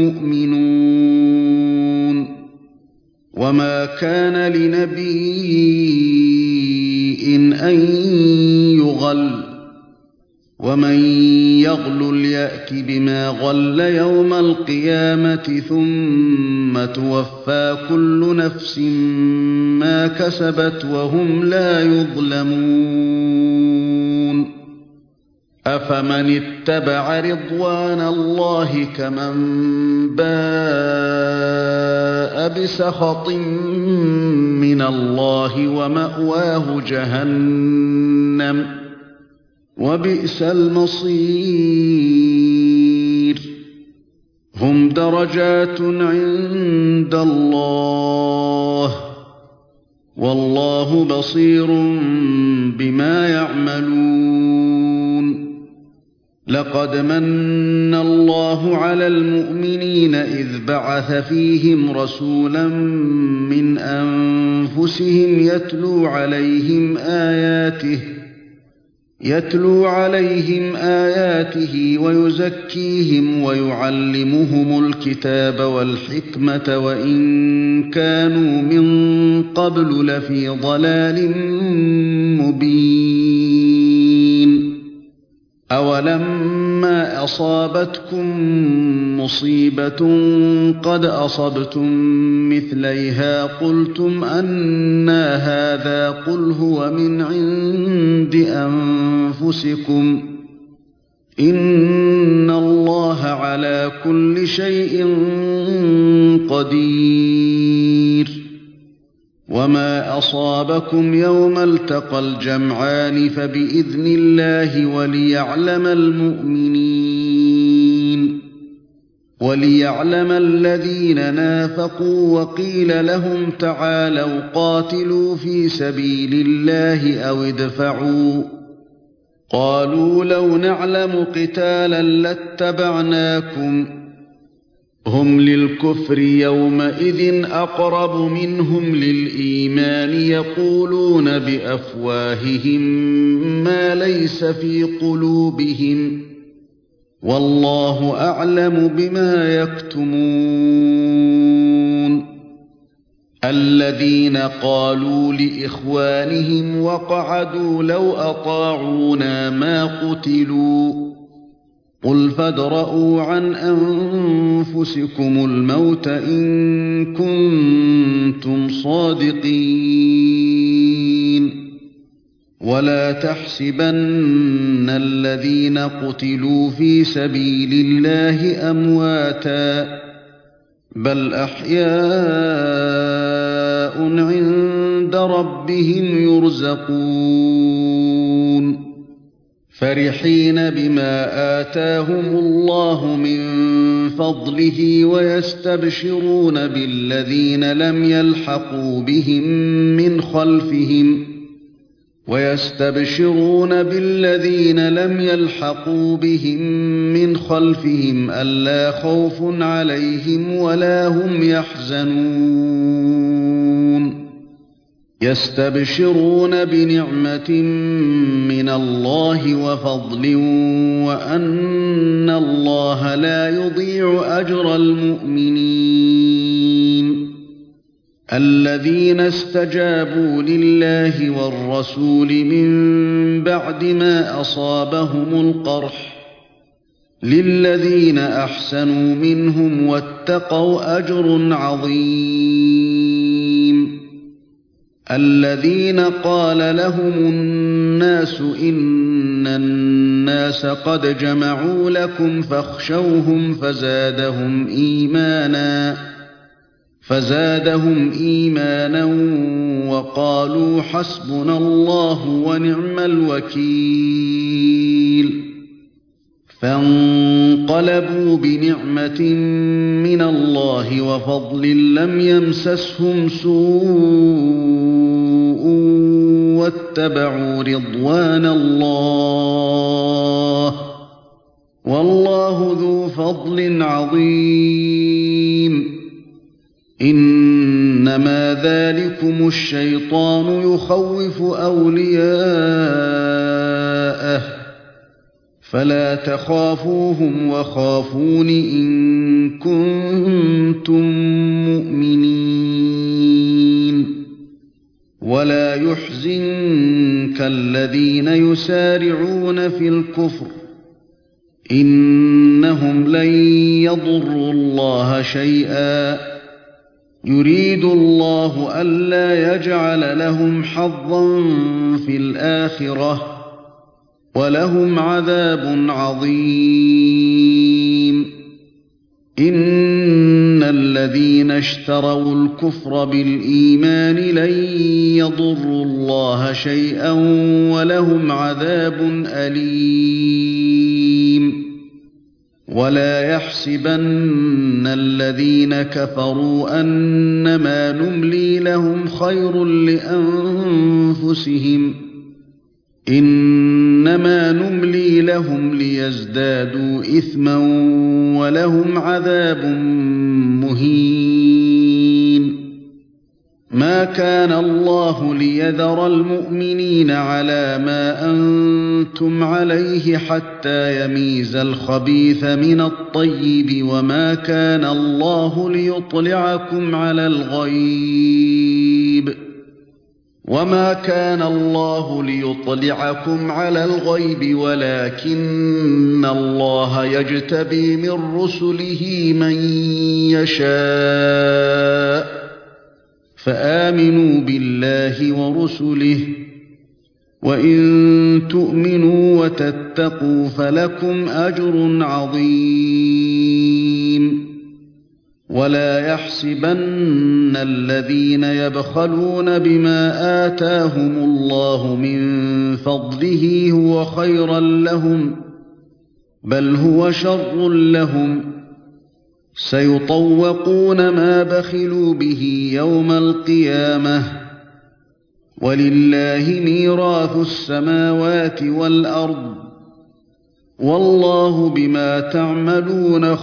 المؤمنون وما كان لنبي أن يغل ومن يغلل يأت بما غل يوم القيامة ثم توفى كل نفس ما كسبت وهم لا يظلمون أفمن اتبع رضوان الله كمن باء بسخط من الله ومأواه جهنم وبئس المصير هم درجات عند الله والله بصير بما يعملون لقد من الله على المؤمنين إذ بعث فيهم رسولا من أنفسهم يتلو عليهم آياته يتلو عليهم آياته ويزكيهم ويعلمهم الكتاب والحكمة وإن كانوا من قبل لفي ضلال مبين أولما أصابتكم مصيبة قد أصبتم مثليها قلتم أنى هذا قل هو من عند أنفسكم إن الله على كل شيء قدير وما أصابكم يوم التقى الجمعان فبإذن الله وليعلم المؤمنين وليعلم الذين نافقوا وقيل لهم تعالوا قاتلوا في سبيل الله أو ادفعوا قالوا لو نعلم قتالا لاتبعناكم هم للكفر يومئذ أقرب منهم للإيمان يقولون بأفواههم ما ليس في قلوبهم والله أعلم بما يكتمون الذين قالوا لإخوانهم وقعدوا لو أطاعونا ما قتلوا قل فادرءوا عن أنفسكم الموت إن كنتم صادقين ولا تحسبن الذين قتلوا في سبيل الله أمواتا بل أحياء عند ربهم يرزقون فرحين بما آتاهم الله من فضله ويستبشرون بالذين لم يلحقوا بهم من خلفهم ويستبشرون بالذين لم يلحقوا بهم من خلفهم ألا خوف عليهم ولا هم يحزنون يستبشرون بنعمة من الله وفضل وأن الله لا يضيع أجر المؤمنين الذين استجابوا لله والرسول من بعد ما أصابهم القرح للذين أحسنوا منهم واتقوا أجر عظيم الذين قال لهم الناس إن الناس قد جمعوا لكم فاخشوهم فزادهم إيمانا فزادهم إيمانا وقالوا حسبنا الله ونعم الوكيل فانقلبوا بنعمة من الله وفضل لم يمسسهم سوء واتبعوا رضوان الله والله ذو فضل عظيم إنما ذلكم الشيطان يخوف أولياءه فلا تخافوهم وخافون إن كنتم مؤمنين ولا يحزنك الذين يسارعون في الكفر إنهم لن يضروا الله شيئا يريد الله ألا يجعل لهم حظا في الآخرة ولهم عذاب عظيم إن الذين اشتروا الكفر بالإيمان لن يضروا الله شيئا ولهم عذاب أليم ولا يحسبن الذين كفروا أنما نملي لهم خير لأنفسهم إنما نملي لهم ليزدادوا إثما ولهم عذاب مهين ما كان الله ليذر المؤمنين على ما أنتم عليه حتى يميز الخبيث من الطيب وما كان الله ليطلعكم على الغيب وما كان الله ليطلعكم على الغيب ولكن الله يجتبي من رسله من يشاء فآمنوا بالله ورسله وإن تؤمنوا وتتقوا فلكم أجر عظيم ولا يحسبن الذين يبخلون بما آتاهم الله من فضله هو خيرا لهم بل هو شر لهم سيطوقون ما بخلوا به يوم القيامة ولله ميراث السماوات والأرض والله بما تعملون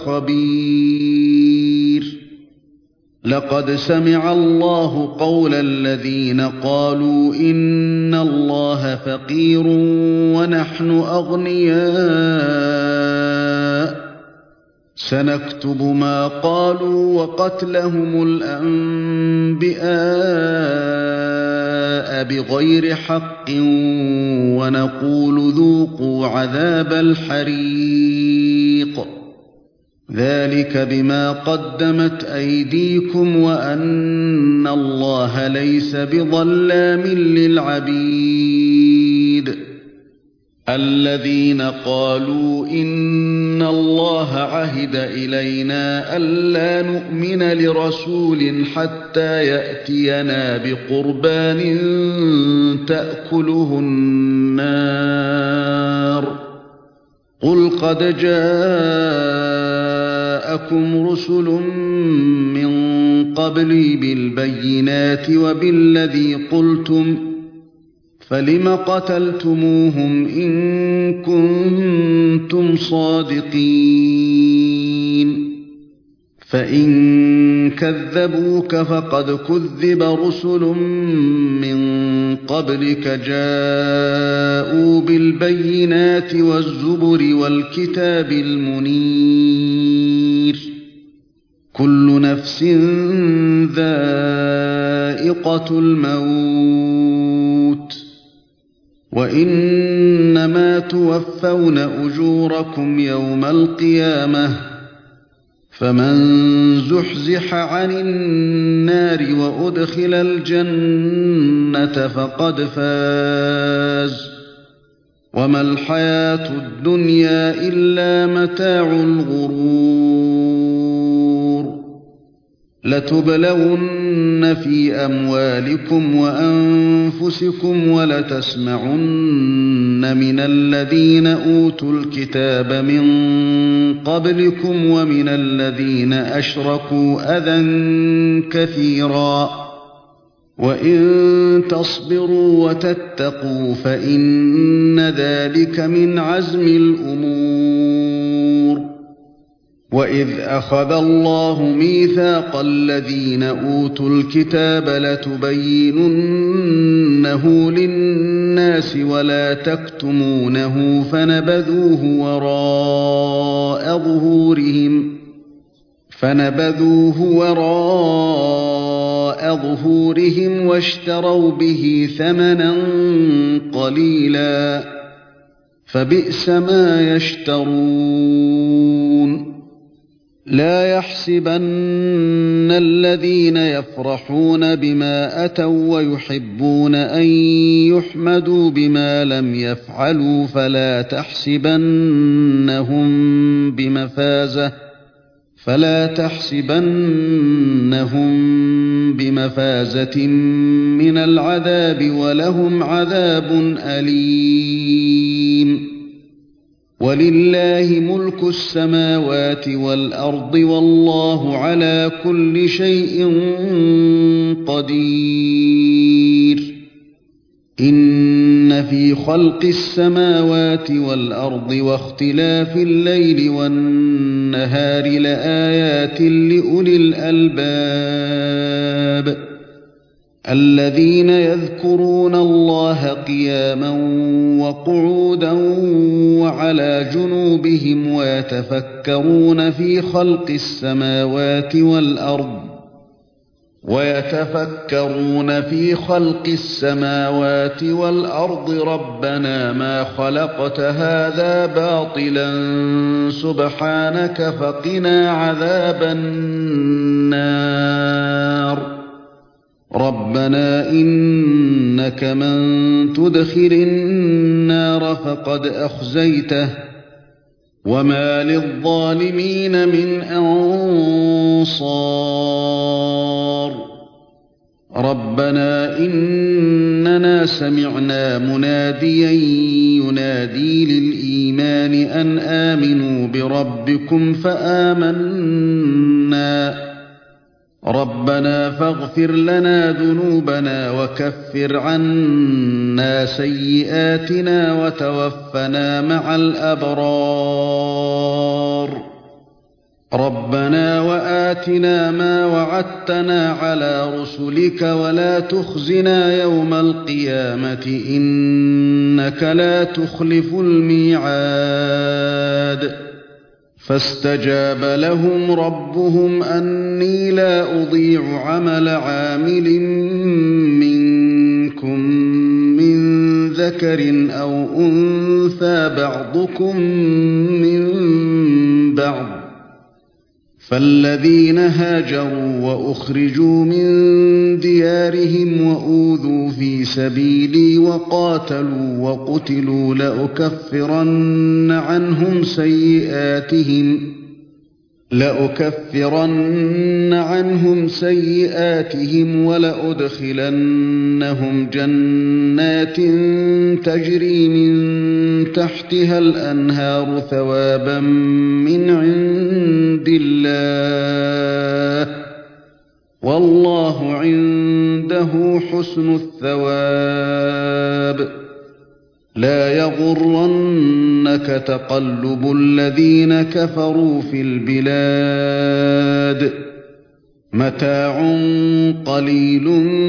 خبير لقد سمع الله قول الذين قالوا إن الله فقير ونحن أغنياء سنكتب ما قالوا وقتلهم الأنبياء بغير حق ونقول ذوقوا عذاب الحريق ذلك بما قدمت أيديكم وأن الله ليس بظلام للعبيد الذين قالوا إن الله عهد إلينا ألا نؤمن لرسول حتى يأتينا بقربان تأكله النار قل قد جاءكم رسل من قبلي بالبينات وبالذي قلتم فلم قتلتموهم إن كنتم صادقين فإن كذبوك فقد كذب رسل من قبلك جاءوا بالبينات والزبر والكتاب المنير كل نفس ذائقة الموت وإنما توفون أجوركم يوم القيامة فمن زحزح عن النار وأدخل الجنة فقد فاز وما الحياة الدنيا إلا متاع الغرور لتبلون في أموالكم وأنفسكم ولتسمعن من الذين أوتوا الكتاب من قبلكم ومن الذين أشركوا أذى كثيرا وإن تصبروا وتتقوا فإن ذلك من عزم الأمور وإذ أخذ الله ميثاق الذين أوتوا الكتاب لتبيننه للناس ولا تكتمونه فنبذوه وراء ظهورهم فنبذوه وراء ظهورهم واشتروا به ثمنا قليلا فبئس ما يشترون لا يحسبن الذين يفرحون بما أتوا ويحبون أن يحمدوا بما لم يفعلوا فلا تحسبنهم بمفازة فلا تحسبنهم بمفازة من العذاب ولهم عذاب أليم ولله ملك السماوات والأرض والله على كل شيء قدير إن في خلق السماوات والأرض واختلاف الليل والنهار لآيات لأولي الألباب الذين يذكرون الله قياما وقعودا وعلى جنوبهم ويتفكرون في خلق السماوات والأرض ويتفكرون في خلق السماوات والأرض ربنا ما خلقت هذا باطلا سبحانك فقنا عذاب النار ربنا إنك من تدخل النار فقد أخزيته وما للظالمين من أنصار ربنا إننا سمعنا مناديا ينادي للإيمان أن آمنوا بربكم فآمنا ربنا فاغفر لنا ذنوبنا وكفر عنا سيئاتنا وتوفنا مع الأبرار ربنا وآتنا ما وعدتنا على رسلك ولا تخزنا يوم القيامة إنك لا تخلف الميعاد فاستجاب لهم ربهم أني لا أضيع عمل عامل منكم من ذكر أو أنثى بعضكم من بعض فالذين هاجروا وأخرجوا من ديارهم وأوذوا في سبيلي وقاتلوا وقتلوا لأكفرن عنهم سيئاتهم لأكفرن عنهم سيئاتهم ولأدخلنهم جنات تجري من تحتها الأنهار ثوابا من عند الله والله عنده حسن الثواب لا يغرنك تقلب الذين كفروا في البلاد متاع قليل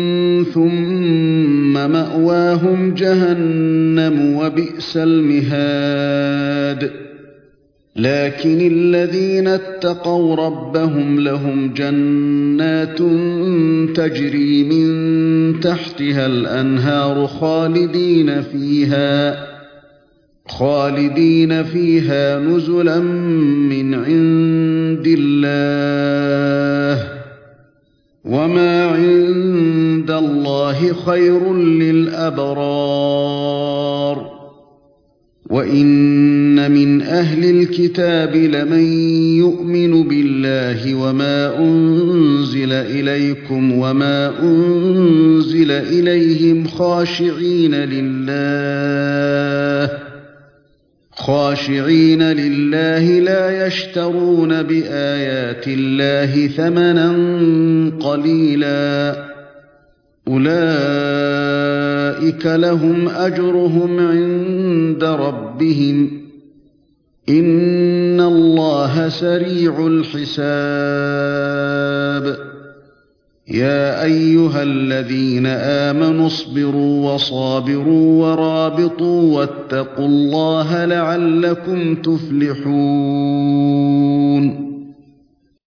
ثم مأواهم جهنم وبئس المهاد لكن الذين اتقوا ربهم لهم جنات تجري من تحتها الأنهار خالدين فيها خالدين فيها نزلا من عند الله وما عند الله خير للأبرار وإن من أهل الكتاب لمن يؤمن بالله وما أنزل إليكم وما أنزل إليهم خاشعين لله خاشعين لله لا يشترون بآيات الله ثمنا قليلا أولئك لهم أجرهم عند ربهم إن الله سريع الحساب يا أيها الذين آمنوا اصبروا وصابروا ورابطوا واتقوا الله لعلكم تفلحون